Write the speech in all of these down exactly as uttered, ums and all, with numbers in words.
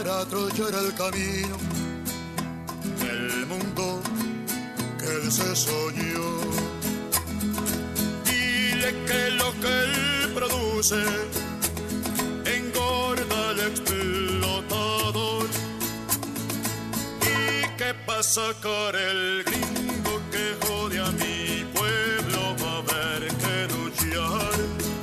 para trollar el camino del mundo que él se soñó. Dile que lo que él produce engorda al explotador y que para sacar el gringo que jode a mi pueblo va a haber que luchar.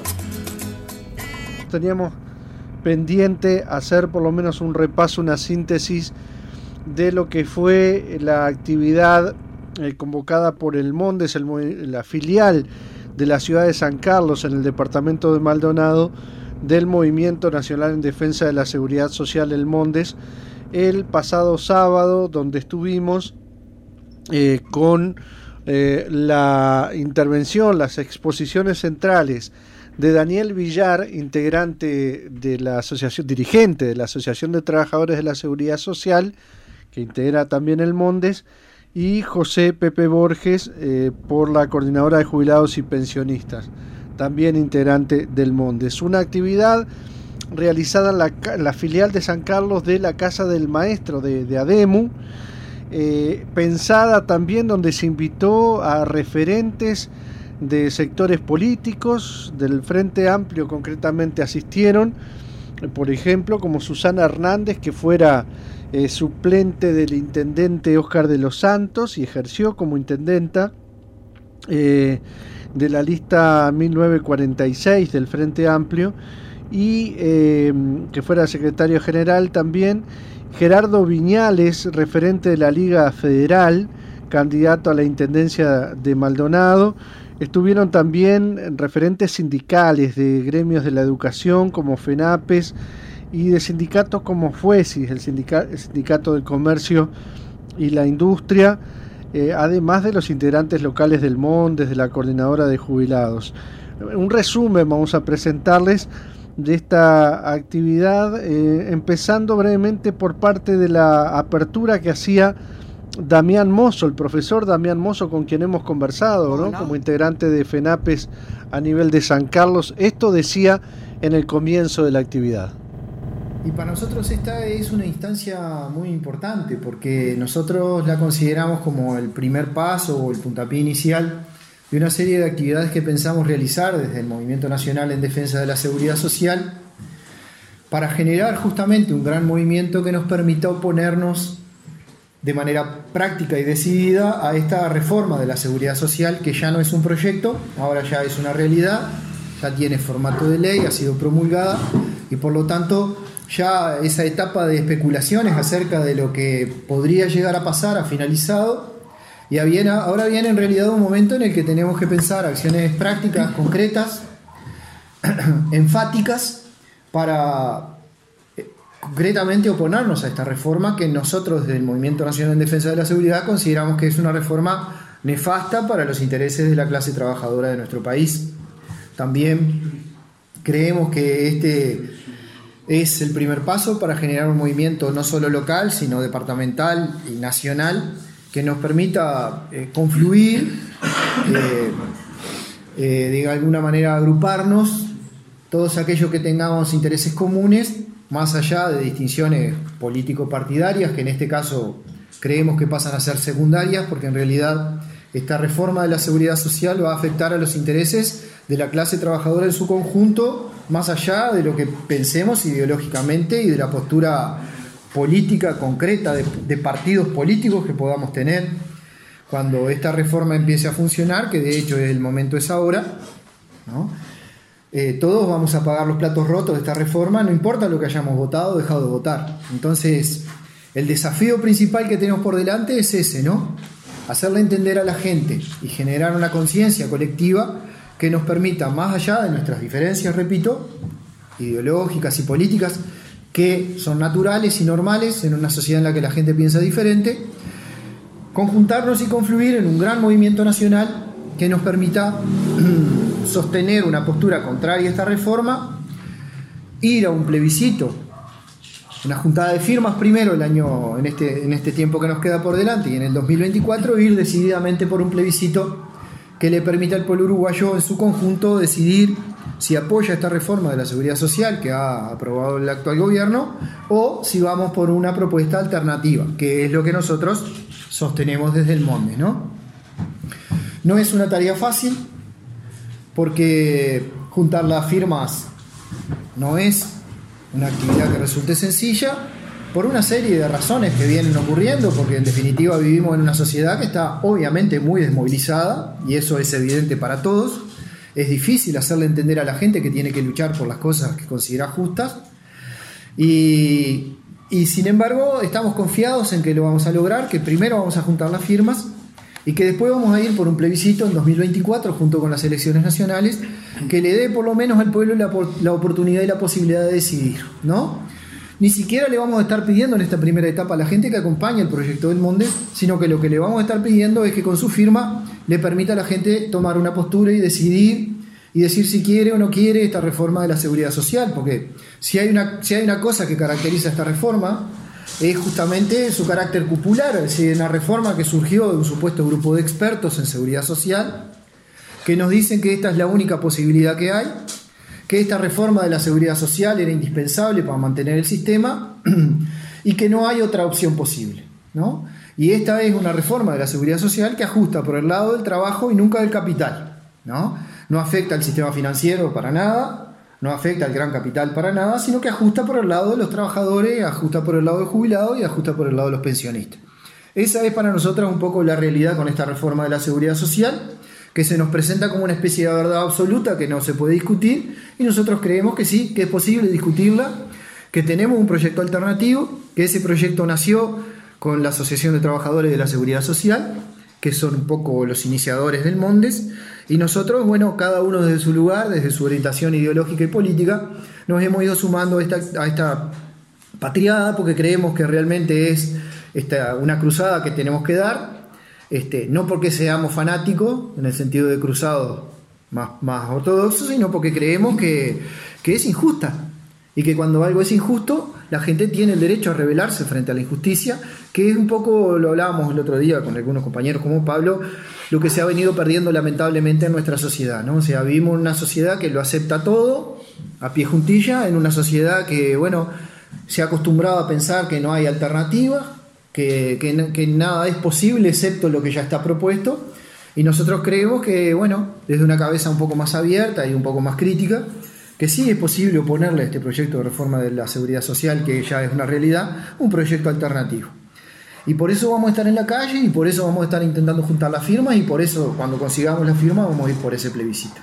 Teníamos pendiente hacer por lo menos un repaso, una síntesis de lo que fue la actividad eh, convocada por el Mondes, el, la filial de la ciudad de San Carlos en el departamento de Maldonado del Movimiento Nacional en Defensa de la Seguridad Social, el Mondes, el pasado sábado, donde estuvimos eh, con eh, la intervención, las exposiciones centrales de Daniel Villar, integrante de la asociación, dirigente de la Asociación de Trabajadores de la Seguridad Social, que integra también el Mondes, y José Pepe Borges, eh, por la Coordinadora de Jubilados y Pensionistas, también integrante del Mondes. Una actividad realizada en la, en la filial de San Carlos de la Casa del Maestro de, de ADEMU, eh, pensada también donde se invitó a referentes de sectores políticos, del Frente Amplio concretamente asistieron, por ejemplo, como Susana Hernández, que fuera eh, suplente del intendente Óscar de los Santos y ejerció como intendenta eh, de la lista mil novecientos cuarenta y seis del Frente Amplio, y eh, que fuera secretario general también Gerardo Viñales, referente de la Liga Federal, candidato a la intendencia de Maldonado. Estuvieron también referentes sindicales de gremios de la educación como FENAPES y de sindicatos como FUESIS, el, sindica, el Sindicato del Comercio y la Industria, eh, además de los integrantes locales del Mondes, de la Coordinadora de Jubilados. Un resumen vamos a presentarles de esta actividad, eh, empezando brevemente por parte de la apertura que hacía Damián Mozo, el profesor Damián Mozo, con quien hemos conversado, ¿no? Como integrante de FENAPES a nivel de San Carlos. Esto decía en el comienzo de la actividad. Y para nosotros esta es una instancia muy importante porque nosotros la consideramos como el primer paso o el puntapié inicial de una serie de actividades que pensamos realizar desde el Movimiento Nacional en Defensa de la Seguridad Social para generar justamente un gran movimiento que nos permita oponernos de manera práctica y decidida a esta reforma de la seguridad social, que ya no es un proyecto, ahora ya es una realidad, ya tiene formato de ley, ha sido promulgada y por lo tanto ya esa etapa de especulaciones acerca de lo que podría llegar a pasar ha finalizado y ahora viene en realidad un momento en el que tenemos que pensar acciones prácticas, concretas, enfáticas para concretamente oponernos a esta reforma que nosotros desde el Movimiento Nacional en Defensa de la Seguridad consideramos que es una reforma nefasta para los intereses de la clase trabajadora de nuestro país. También creemos que este es el primer paso para generar un movimiento no solo local, sino departamental y nacional que nos permita eh, confluir, eh, eh, de alguna manera agruparnos, todos aquellos que tengamos intereses comunes, más allá de distinciones político-partidarias, que en este caso creemos que pasan a ser secundarias, porque en realidad esta reforma de la seguridad social va a afectar a los intereses de la clase trabajadora en su conjunto, más allá de lo que pensemos ideológicamente y de la postura política concreta de, de partidos políticos que podamos tener. Cuando esta reforma empiece a funcionar, que de hecho el momento es ahora, ¿no? Eh, todos vamos a pagar los platos rotos de esta reforma, no importa lo que hayamos votado o dejado de votar. Entonces, el desafío principal que tenemos por delante es ese, ¿no? Hacerle entender a la gente y generar una conciencia colectiva que nos permita, más allá de nuestras diferencias, repito, ideológicas y políticas, que son naturales y normales en una sociedad en la que la gente piensa diferente, conjuntarnos y confluir en un gran movimiento nacional que nos permita sostener una postura contraria a esta reforma, ir a un plebiscito, una juntada de firmas primero el año, en este, en este tiempo que nos queda por delante, y en el dos mil veinticuatro ir decididamente por un plebiscito que le permita al pueblo uruguayo en su conjunto decidir si apoya esta reforma de la seguridad social que ha aprobado el actual gobierno o si vamos por una propuesta alternativa, que es lo que nosotros sostenemos desde el Mondes, ¿no? No es una tarea fácil porque juntar las firmas no es una actividad que resulte sencilla por una serie de razones que vienen ocurriendo, porque en definitiva vivimos en una sociedad que está obviamente muy desmovilizada y eso es evidente para todos. Es difícil hacerle entender a la gente que tiene que luchar por las cosas que considera justas y, y sin embargo estamos confiados en que lo vamos a lograr, que primero vamos a juntar las firmas y que después vamos a ir por un plebiscito en dos mil veinticuatro junto con las elecciones nacionales que le dé por lo menos al pueblo la, la oportunidad y la posibilidad de decidir, ¿no? Ni siquiera le vamos a estar pidiendo en esta primera etapa a la gente que acompañe el proyecto del Mondes, sino que lo que le vamos a estar pidiendo es que con su firma le permita a la gente tomar una postura y decidir y decir si quiere o no quiere esta reforma de la seguridad social, porque si hay una, si hay una cosa que caracteriza esta reforma es justamente su carácter cupular, es decir, una reforma que surgió de un supuesto grupo de expertos en seguridad social que nos dicen que esta es la única posibilidad que hay, que esta reforma de la seguridad social era indispensable para mantener el sistema y que no hay otra opción posible, ¿no? Y esta es una reforma de la seguridad social que ajusta por el lado del trabajo y nunca del capital, ¿no? No afecta al sistema financiero para nada, no afecta al gran capital para nada, sino que ajusta por el lado de los trabajadores, ajusta por el lado del jubilado y ajusta por el lado de los pensionistas. Esa es para nosotros un poco la realidad con esta reforma de la seguridad social, que se nos presenta como una especie de verdad absoluta que no se puede discutir, y nosotros creemos que sí, que es posible discutirla, que tenemos un proyecto alternativo, que ese proyecto nació con la Asociación de Trabajadores de la Seguridad Social, que son un poco los iniciadores del Mondes, y nosotros, bueno, cada uno desde su lugar, desde su orientación ideológica y política, nos hemos ido sumando a esta, a esta patriada porque creemos que realmente es esta, una cruzada que tenemos que dar. Este, no porque seamos fanáticos, en el sentido de cruzados más, más ortodoxos, sino porque creemos que, que es injusta y que cuando algo es injusto, la gente tiene el derecho a rebelarse frente a la injusticia, que es un poco, lo hablábamos el otro día con algunos compañeros como Pablo, lo que se ha venido perdiendo lamentablemente en nuestra sociedad, ¿no? O sea, vivimos en una sociedad que lo acepta todo a pie juntilla, en una sociedad que, bueno, se ha acostumbrado a pensar que no hay alternativa, Que, que, que nada es posible excepto lo que ya está propuesto, y nosotros creemos que, bueno, desde una cabeza un poco más abierta y un poco más crítica, que sí es posible oponerle a este proyecto de reforma de la seguridad social, que ya es una realidad, un proyecto alternativo. Y por eso vamos a estar en la calle, y por eso vamos a estar intentando juntar las firmas, y por eso cuando consigamos las firmas vamos a ir por ese plebiscito.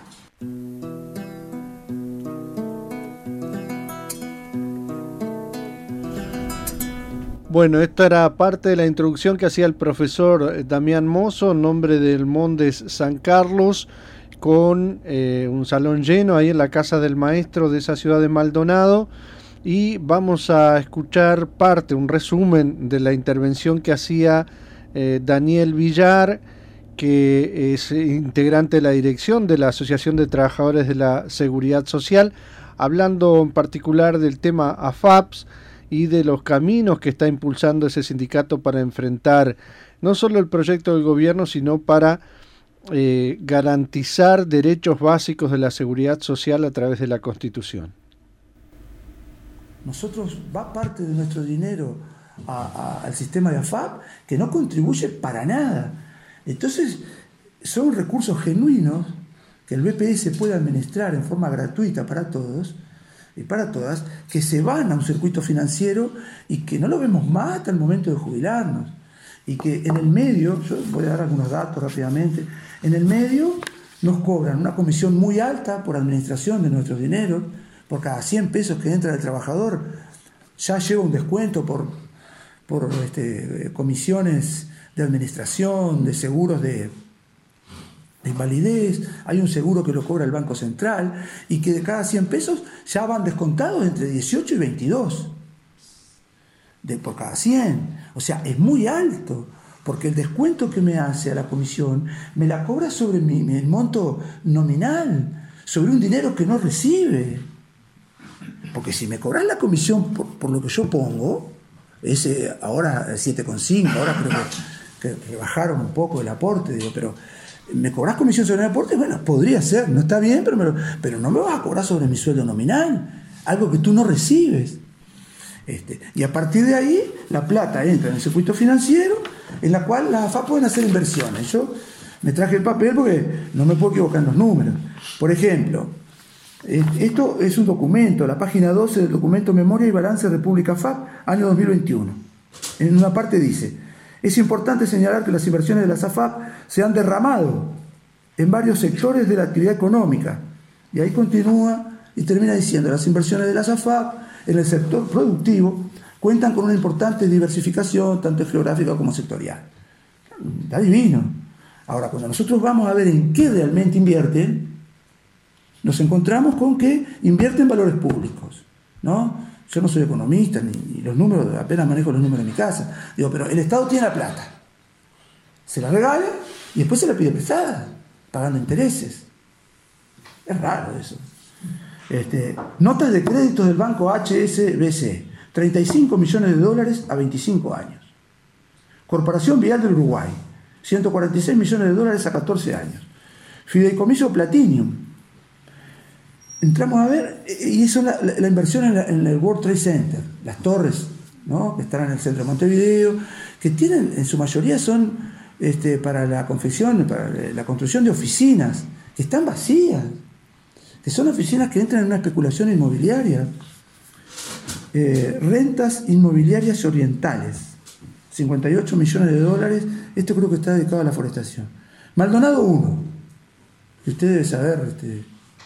Bueno, esta era parte de la introducción que hacía el profesor Damián Mozo en nombre del Mondes San Carlos, con eh, un salón lleno ahí en la casa del maestro de esa ciudad de Maldonado, y vamos a escuchar parte, un resumen de la intervención que hacía eh, Daniel Villar, que es integrante de la dirección de la Asociación de Trabajadores de la Seguridad Social, hablando en particular del tema A F A P S y de los caminos que está impulsando ese sindicato para enfrentar no solo el proyecto del gobierno, sino para eh, garantizar derechos básicos de la seguridad social a través de la Constitución. Nosotros va parte de nuestro dinero a, a, al sistema de A F A P que no contribuye para nada. Entonces, son recursos genuinos que el B P S puede administrar en forma gratuita para todos y para todas, que se van a un circuito financiero y que no lo vemos más hasta el momento de jubilarnos. Y que en el medio, yo voy a dar algunos datos rápidamente, en el medio nos cobran una comisión muy alta por administración de nuestros dineros, por cada cien pesos que entra el trabajador, ya lleva un descuento por, por este, comisiones de administración, de seguros de... de invalidez, hay un seguro que lo cobra el Banco Central y que de cada cien pesos ya van descontados entre dieciocho y veintidós de, por cada cien. O sea, es muy alto, porque el descuento que me hace a la comisión me la cobra sobre mi, mi, el monto nominal, sobre un dinero que no recibe. Porque si me cobran la comisión por, por lo que yo pongo, ese ahora siete coma cinco, ahora creo que, que, que bajaron un poco el aporte, digo, pero ¿me cobrás comisión sobre el aporte? Bueno, podría ser, no está bien, pero, me lo, pero no me vas a cobrar sobre mi sueldo nominal, algo que tú no recibes. Este, y a partir de ahí, la plata entra en el circuito financiero, en la cual las A F A P pueden hacer inversiones. Yo me traje el papel porque no me puedo equivocar en los números. Por ejemplo, esto es un documento, la página doce del documento Memoria y Balance República F A P, año dos mil veintiuno. En una parte dice: es importante señalar que las inversiones de las A F A P se han derramado en varios sectores de la actividad económica. Y ahí continúa y termina diciendo: las inversiones de las A F A P en el sector productivo cuentan con una importante diversificación, tanto geográfica como sectorial. Está divino. Ahora, cuando nosotros vamos a ver en qué realmente invierten, nos encontramos con que invierten valores públicos, ¿no? Yo no soy economista, ni, ni los números, apenas manejo los números de mi casa. Digo, pero el Estado tiene la plata, se la regala y después se la pide prestada, pagando intereses. Es raro eso. Este, notas de créditos del banco H S B C, treinta y cinco millones de dólares a veinticinco años. Corporación Vial del Uruguay, ciento cuarenta y seis millones de dólares a catorce años. Fideicomiso Platinum. Entramos a ver, y eso la, la, la inversión en, la, en el World Trade Center, las torres, ¿no?, que están en el centro de Montevideo, que tienen, en su mayoría son este, para la confección, para la construcción de oficinas, que están vacías, que son oficinas que entran en una especulación inmobiliaria. Eh, rentas inmobiliarias orientales, cincuenta y ocho millones de dólares, esto creo que está dedicado a la forestación. Maldonado uno, que usted debe saber, este,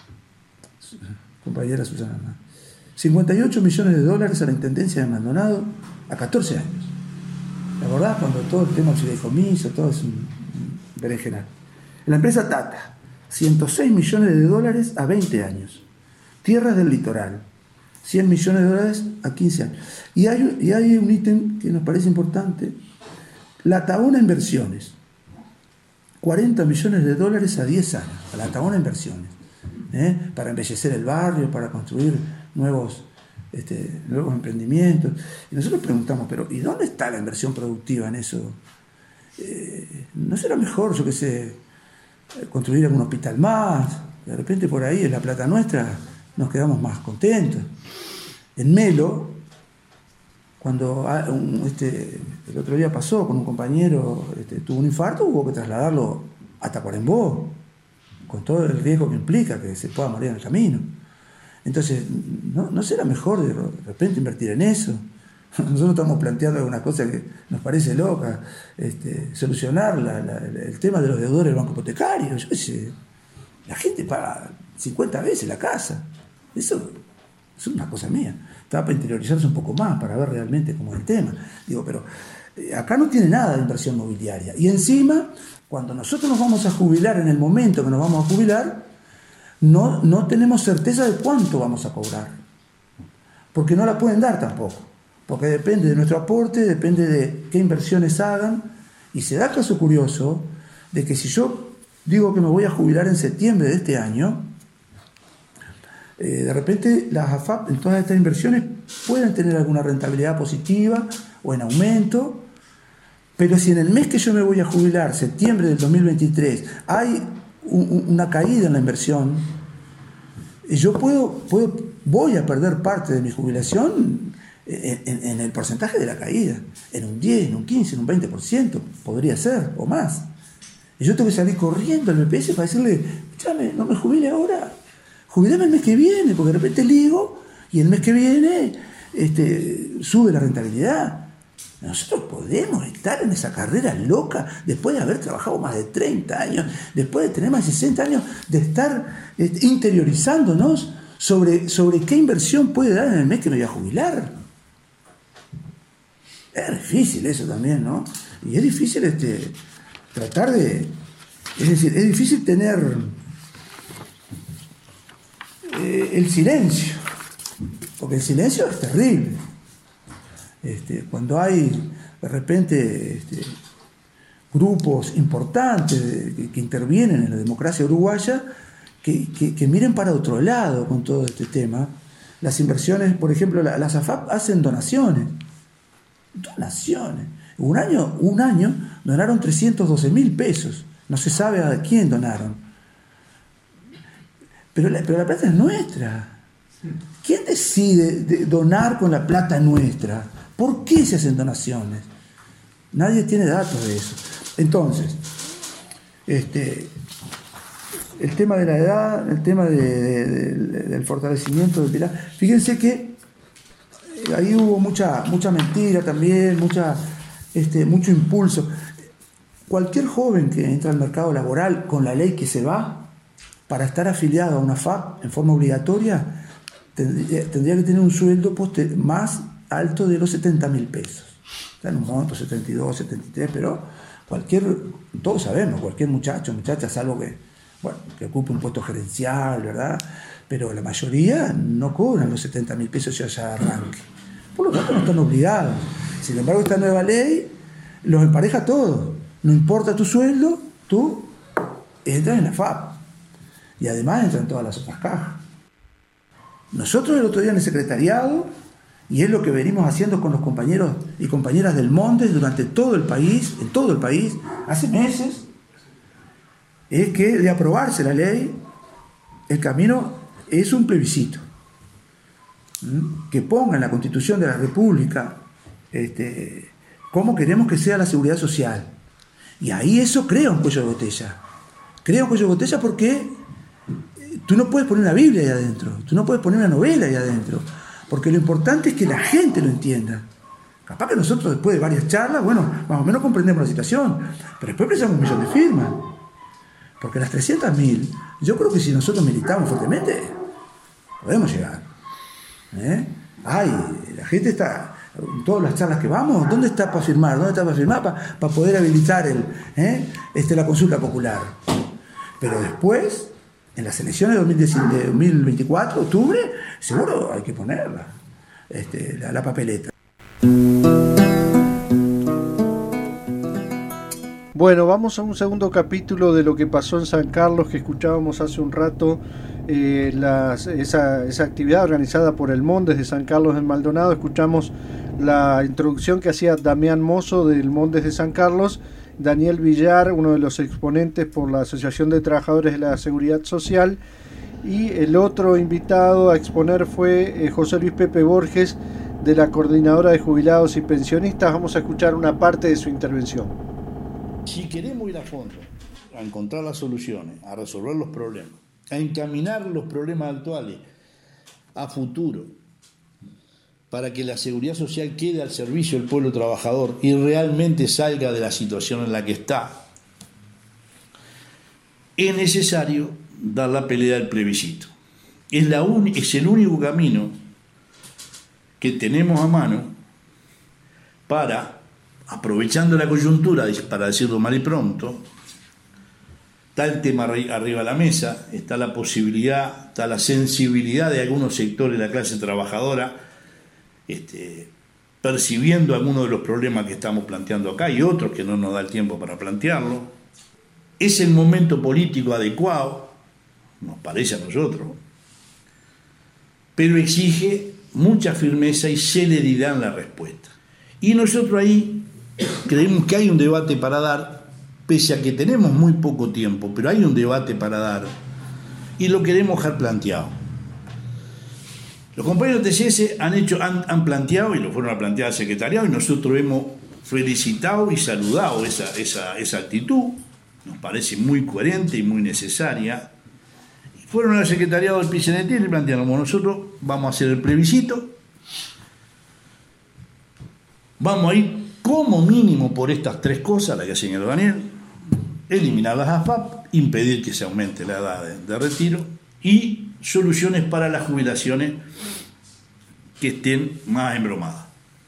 compañera Susana, cincuenta y ocho millones de dólares a la intendencia de Maldonado a catorce años. ¿La verdad? Cuando todo el tema del fideicomiso, todo es un berenjenal. La empresa Tata, ciento seis millones de dólares a veinte años. Tierras del Litoral, cien millones de dólares a quince años. Y hay, y hay un ítem que nos parece importante, la Tabona Inversiones, cuarenta millones de dólares a diez años, a la Tabona Inversiones. ¿Eh? Para embellecer el barrio, para construir nuevos, este, nuevos emprendimientos. Y nosotros preguntamos, pero ¿y dónde está la inversión productiva en eso? Eh, ¿No será mejor, yo qué sé, construir algún hospital más? De repente por ahí, en la plata nuestra, nos quedamos más contentos. En Melo, cuando un, este, el otro día pasó con un compañero, este, tuvo un infarto, hubo que trasladarlo hasta Cuarembó, con todo el riesgo que implica que se pueda morir en el camino. Entonces, ¿no, no será mejor de repente invertir en eso? Nosotros estamos planteando alguna cosa que nos parece loca, este, solucionar la, la, el tema de los deudores del banco hipotecario. Yo qué sé, la gente paga cincuenta veces la casa. Eso, eso es una cosa mía. Estaba para interiorizarse un poco más, para ver realmente cómo es el tema. Digo, pero eh, acá no tiene nada de inversión mobiliaria. Y encima, cuando nosotros nos vamos a jubilar, en el momento que nos vamos a jubilar, no, no tenemos certeza de cuánto vamos a cobrar. Porque no la pueden dar tampoco. Porque depende de nuestro aporte, depende de qué inversiones hagan. Y se da el caso curioso de que si yo digo que me voy a jubilar en septiembre de este año, eh, de repente las A F A P en todas estas inversiones pueden tener alguna rentabilidad positiva o en aumento. Pero si en el mes que yo me voy a jubilar, septiembre del dos mil veintitrés, hay un, una caída en la inversión, yo puedo, puedo, voy a perder parte de mi jubilación en, en, en el porcentaje de la caída, en un diez, en un quince, en un veinte por ciento, podría ser, o más. Y yo tengo que salir corriendo al B P S para decirle, escúchame, no me jubile ahora, jubilame el mes que viene, porque de repente ligo y el mes que viene este, sube la rentabilidad. Nosotros podemos estar en esa carrera loca después de haber trabajado más de treinta años, después de tener más de sesenta años, de estar este, interiorizándonos sobre, sobre qué inversión puede dar en el mes que me voy a jubilar. Es difícil eso también, ¿no? Y es difícil este, tratar de... Es decir, es difícil tener eh, el silencio, porque el silencio es terrible. Este, cuando hay de repente este, grupos importantes de, que, que intervienen en la democracia uruguaya, que, que, que miren para otro lado con todo este tema. Las inversiones, por ejemplo, la, las A F A P hacen donaciones. Donaciones. Un año, un año donaron trescientos doce mil pesos No se sabe a quién donaron. Pero la, pero la plata es nuestra. ¿Quién decide de donar con la plata nuestra? ¿Por qué se hacen donaciones? Nadie tiene datos de eso. Entonces, este, el tema de la edad, el tema de, de, de, del fortalecimiento del pilar. Fíjense que ahí hubo mucha, mucha mentira también, mucha, este, mucho impulso. Cualquier joven que entra al mercado laboral con la ley que se va, para estar afiliado a una F A P en forma obligatoria, tendría, tendría que tener un sueldo poste, más alto de los setenta mil pesos. Está en un monto, setenta y dos, setenta y tres, pero cualquier, todos sabemos, cualquier muchacho, muchacha, salvo que, bueno, que ocupe un puesto gerencial, ¿verdad? Pero la mayoría no cobran los setenta mil pesos ya ya arranque. Por lo tanto, no están obligados. Sin embargo, esta nueva ley los empareja a todos. No importa tu sueldo, tú entras en la F A P. Y además entran todas las otras cajas. Nosotros el otro día en el secretariado, y es lo que venimos haciendo con los compañeros y compañeras del Mondes durante todo el país, en todo el país, hace meses, es que de aprobarse la ley, el camino es un plebiscito. ¿Mm? Que ponga en la Constitución de la República este, cómo queremos que sea la seguridad social. Y ahí eso crea un cuello de botella. Crea un cuello de botella porque tú no puedes poner una Biblia ahí adentro, tú no puedes poner una novela ahí adentro, porque lo importante es que la gente lo entienda. Capaz que nosotros después de varias charlas, bueno, más o menos comprendemos la situación, pero después precisamos un millón de firmas. Porque las trescientas mil, yo creo que si nosotros militamos fuertemente, podemos llegar. ¿Eh? Ay, la gente está, en todas las charlas que vamos, ¿dónde está para firmar? ¿Dónde está para firmar? Para, para poder habilitar el, ¿eh? este, la consulta popular. Pero después, en las elecciones de dos mil veinticuatro, octubre, seguro hay que ponerla, este, la, la papeleta. Bueno, vamos a un segundo capítulo de lo que pasó en San Carlos, que escuchábamos hace un rato, eh, las, esa, esa actividad organizada por el Mondes de San Carlos en Maldonado. Escuchamos la introducción que hacía Damián Mozo del Mondes de San Carlos, Daniel Villar, uno de los exponentes por la Asociación de Trabajadores de la Seguridad Social, y el otro invitado a exponer fue eh, José Luis Pepe Borges, de la Coordinadora de Jubilados y Pensionistas. Vamos a escuchar una parte de su intervención. Si queremos ir a fondo, a encontrar las soluciones, a resolver los problemas, a encaminar los problemas actuales a futuro, para que la seguridad social quede al servicio del pueblo trabajador y realmente salga de la situación en la que está, es necesario dar la pelea del plebiscito. Es, la un, es el único camino que tenemos a mano para, aprovechando la coyuntura, para decirlo mal y pronto, está el tema arriba de la mesa, está la posibilidad, está la sensibilidad de algunos sectores de la clase trabajadora, este, percibiendo algunos de los problemas que estamos planteando acá y otros que no nos da el tiempo para plantearlo. Es el momento político adecuado, nos parece a nosotros, pero exige mucha firmeza y celeridad en la respuesta. Y nosotros ahí creemos que hay un debate para dar, pese a que tenemos muy poco tiempo, pero hay un debate para dar y lo queremos dejar planteado. Los compañeros de T C S han, hecho, han, han planteado y lo fueron a plantear al secretariado y nosotros hemos felicitado y saludado esa, esa, esa actitud, nos parece muy coherente y muy necesaria. Y fueron al secretariado del P C N T y le plantearon, bueno, nosotros vamos a hacer el plebiscito, vamos a ir como mínimo por estas tres cosas, las que señaló Daniel: eliminar las A F A P, impedir que se aumente la edad de, de retiro y soluciones para las jubilaciones que estén más embromadas.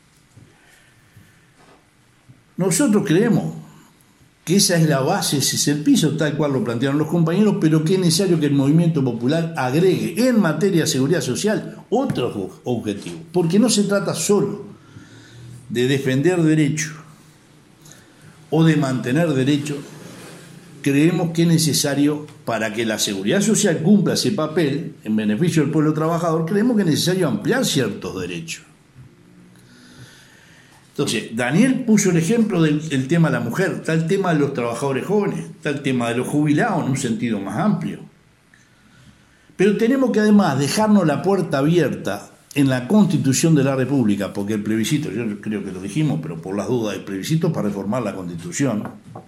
Nosotros creemos que esa es la base, ese es el piso, tal cual lo plantearon los compañeros, pero que es necesario que el movimiento popular agregue en materia de seguridad social otros objetivos, porque no se trata solo de defender derechos o de mantener derechos. Creemos que es necesario, para que la seguridad social cumpla ese papel en beneficio del pueblo trabajador, creemos que es necesario ampliar ciertos derechos. Entonces, Daniel puso el ejemplo del, del tema de la mujer, está el tema de los trabajadores jóvenes, está el tema de los jubilados en un sentido más amplio. Pero tenemos que además dejarnos la puerta abierta en la Constitución de la República, porque el plebiscito, yo creo que lo dijimos, pero por las dudas, el plebiscito para reformar la Constitución.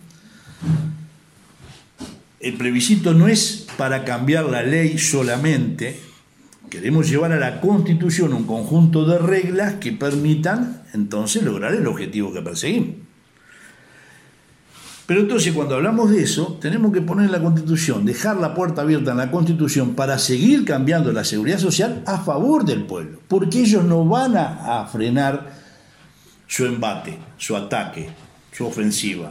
El plebiscito no es para cambiar la ley solamente. Queremos llevar a la Constitución un conjunto de reglas que permitan entonces lograr el objetivo que perseguimos. Pero entonces cuando hablamos de eso, tenemos que poner en la Constitución, dejar la puerta abierta en la Constitución para seguir cambiando la seguridad social a favor del pueblo, porque ellos no van a, a frenar su embate, su ataque, su ofensiva.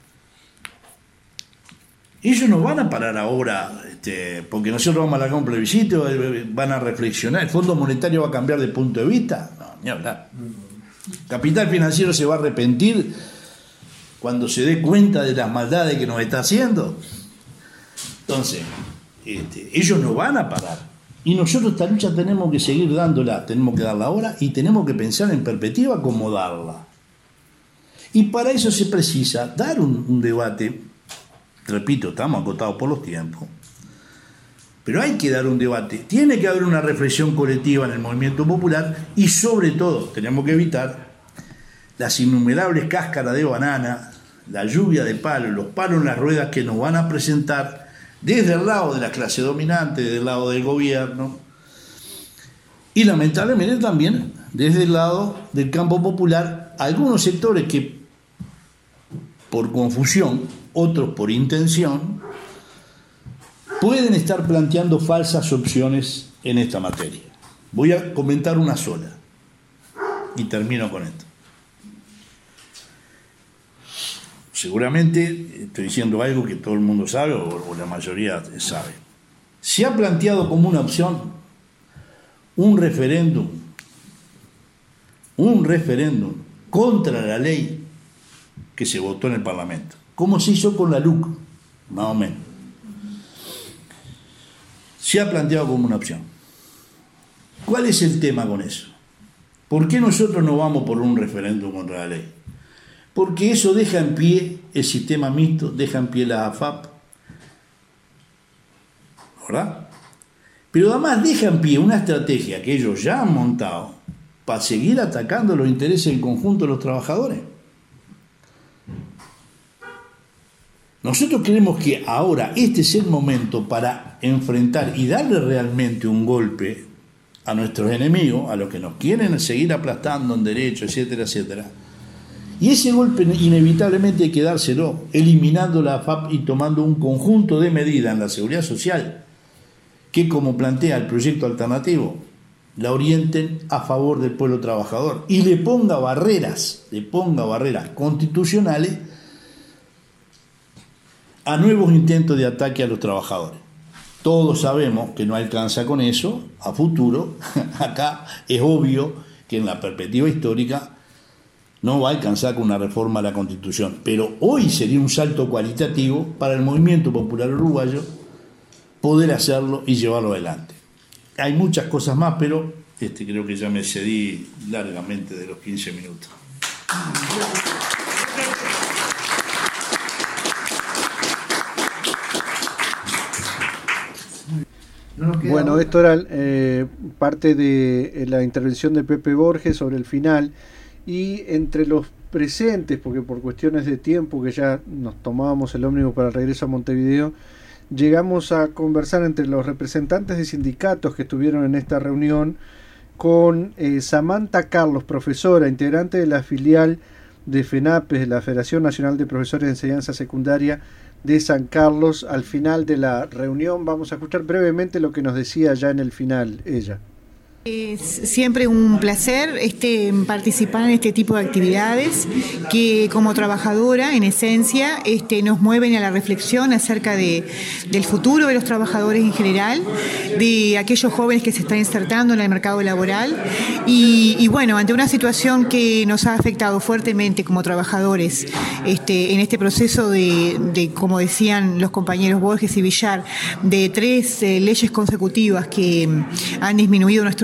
Ellos no van a parar ahora, este, porque nosotros vamos a largar un plebiscito, van a reflexionar, ¿el Fondo Monetario va a cambiar de punto de vista? No, ni hablar. Capital Financiero se va a arrepentir cuando se dé cuenta de las maldades que nos está haciendo. Entonces, este, ellos no van a parar. Y nosotros esta lucha tenemos que seguir dándola, tenemos que darla ahora y tenemos que pensar en perspectiva cómo darla. Y para eso se precisa dar un, un debate. Repito, estamos acotados por los tiempos, pero hay que dar un debate, tiene que haber una reflexión colectiva en el movimiento popular y sobre todo tenemos que evitar las innumerables cáscaras de banana, la lluvia de palos, los palos en las ruedas que nos van a presentar desde el lado de la clase dominante, desde el lado del gobierno y lamentablemente también desde el lado del campo popular, algunos sectores que por confusión, otros por intención, pueden estar planteando falsas opciones en esta materia. Voy a comentar una sola y termino con esto. Seguramente estoy diciendo algo que todo el mundo sabe o, o la mayoría sabe. Se ha planteado como una opción un referéndum, un referéndum contra la ley que se votó en el Parlamento. ¿Cómo se hizo con la L U C? Más o menos. Se ha planteado como una opción. ¿Cuál es el tema con eso? ¿Por qué nosotros no vamos por un referéndum contra la ley? Porque eso deja en pie el sistema mixto, deja en pie la A F A P, ¿verdad? Pero además deja en pie una estrategia que ellos ya han montado para seguir atacando los intereses en conjunto de los trabajadores. Nosotros creemos que ahora este es el momento para enfrentar y darle realmente un golpe a nuestros enemigos, a los que nos quieren seguir aplastando en derecho, etcétera, etcétera. Y ese golpe inevitablemente hay que dárselo, eliminando la A F A P y tomando un conjunto de medidas en la seguridad social que, como plantea el proyecto alternativo, la orienten a favor del pueblo trabajador y le ponga barreras, le ponga barreras constitucionales a nuevos intentos de ataque a los trabajadores. Todos sabemos que no alcanza con eso a futuro. Acá es obvio que en la perspectiva histórica no va a alcanzar con una reforma a la Constitución, pero hoy sería un salto cualitativo para el movimiento popular uruguayo poder hacerlo y llevarlo adelante. Hay muchas cosas más, pero este, creo que ya me cedí largamente de los quince minutos. Bueno, esto era eh, parte de la intervención de Pepe Borges sobre el final, y entre los presentes, porque por cuestiones de tiempo que ya nos tomábamos el ómnibus para el regreso a Montevideo, llegamos a conversar entre los representantes de sindicatos que estuvieron en esta reunión con eh, Samantha Carlos, profesora, integrante de la filial de FENAPES, de la Federación Nacional de Profesores de Enseñanza Secundaria de San Carlos. Al final de la reunión vamos a escuchar brevemente lo que nos decía ya en el final ella. Es siempre un placer este, participar en este tipo de actividades que como trabajadora en esencia este, nos mueven a la reflexión acerca de, del futuro de los trabajadores en general, de aquellos jóvenes que se están insertando en el mercado laboral y, y bueno, ante una situación que nos ha afectado fuertemente como trabajadores este, en este proceso de, de, como decían los compañeros Borges y Villar, de tres eh, leyes consecutivas que han disminuido nuestros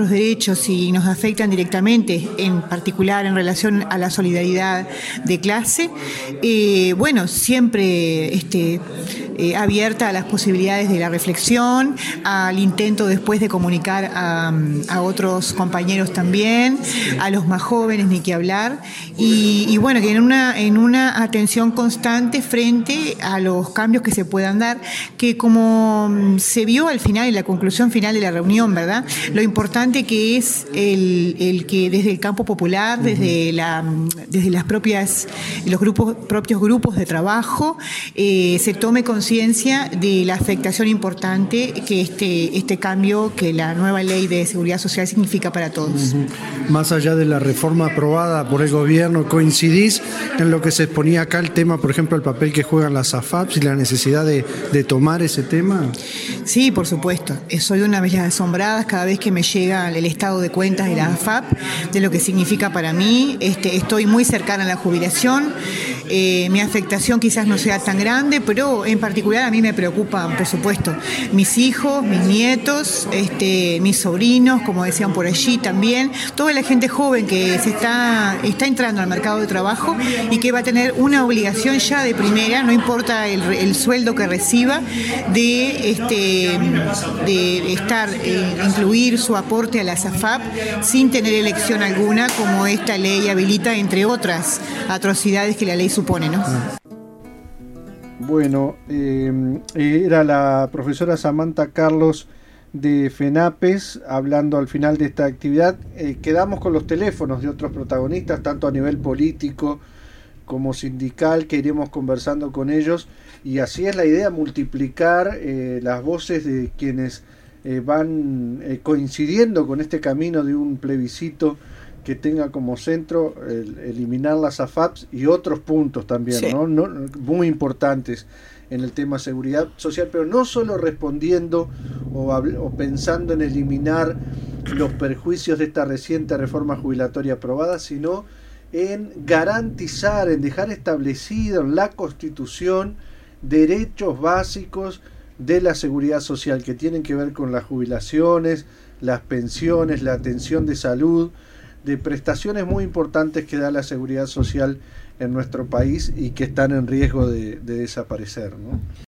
nuestros derechos y nos afectan directamente, en particular en relación a la solidaridad de clase, eh, bueno, siempre este, eh, abierta a las posibilidades de la reflexión, al intento después de comunicar a, a otros compañeros también, a los más jóvenes, ni que hablar, y, y bueno, que en una, en una atención constante frente a los cambios que se puedan dar, que como se vio al final, en la conclusión final de la reunión, ¿verdad? Lo importante que es el, el que desde el campo popular, desde, la, desde las propias, los grupos, propios grupos de trabajo, eh, se tome conciencia de la afectación importante que este, este cambio, que la nueva ley de seguridad social significa para todos. Uh-huh. Más allá de la reforma aprobada por el gobierno, ¿coincidís en lo que se exponía acá el tema, por ejemplo, el papel que juegan las A F A Ps y la necesidad de, de tomar ese tema? Sí, por supuesto. Soy una de las asombradas cada vez que me llega el estado de cuentas de la A F A P, de lo que significa para mí. Este, estoy muy cercana a la jubilación. Eh, mi afectación quizás no sea tan grande, pero en particular a mí me preocupan, por supuesto, mis hijos, mis nietos, este, mis sobrinos, como decían por allí también, toda la gente joven que se está, está entrando al mercado de trabajo y que va a tener una obligación ya de primera, no importa el, el sueldo que reciba, de, este, de estar, eh, incluir su aporte a la A F A P sin tener elección alguna, como esta ley habilita, entre otras atrocidades que la ley supone, ¿no? Bueno, eh, era la profesora Samantha Carlos de FENAPES hablando al final de esta actividad. Eh, quedamos con los teléfonos de otros protagonistas, tanto a nivel político como sindical, que iremos conversando con ellos, y así es la idea, multiplicar eh, las voces de quienes eh, van eh, coincidiendo con este camino de un plebiscito que tenga como centro el, eliminar las A F A Ps y otros puntos también, sí. ¿no? No, muy importantes en el tema seguridad social, pero no solo respondiendo o, o pensando en eliminar los perjuicios de esta reciente reforma jubilatoria aprobada, sino en garantizar, en dejar establecido en la Constitución derechos básicos de la seguridad social que tienen que ver con las jubilaciones, las pensiones, la atención de salud, de prestaciones muy importantes que da la seguridad social en nuestro país y que están en riesgo de, de desaparecer, ¿no?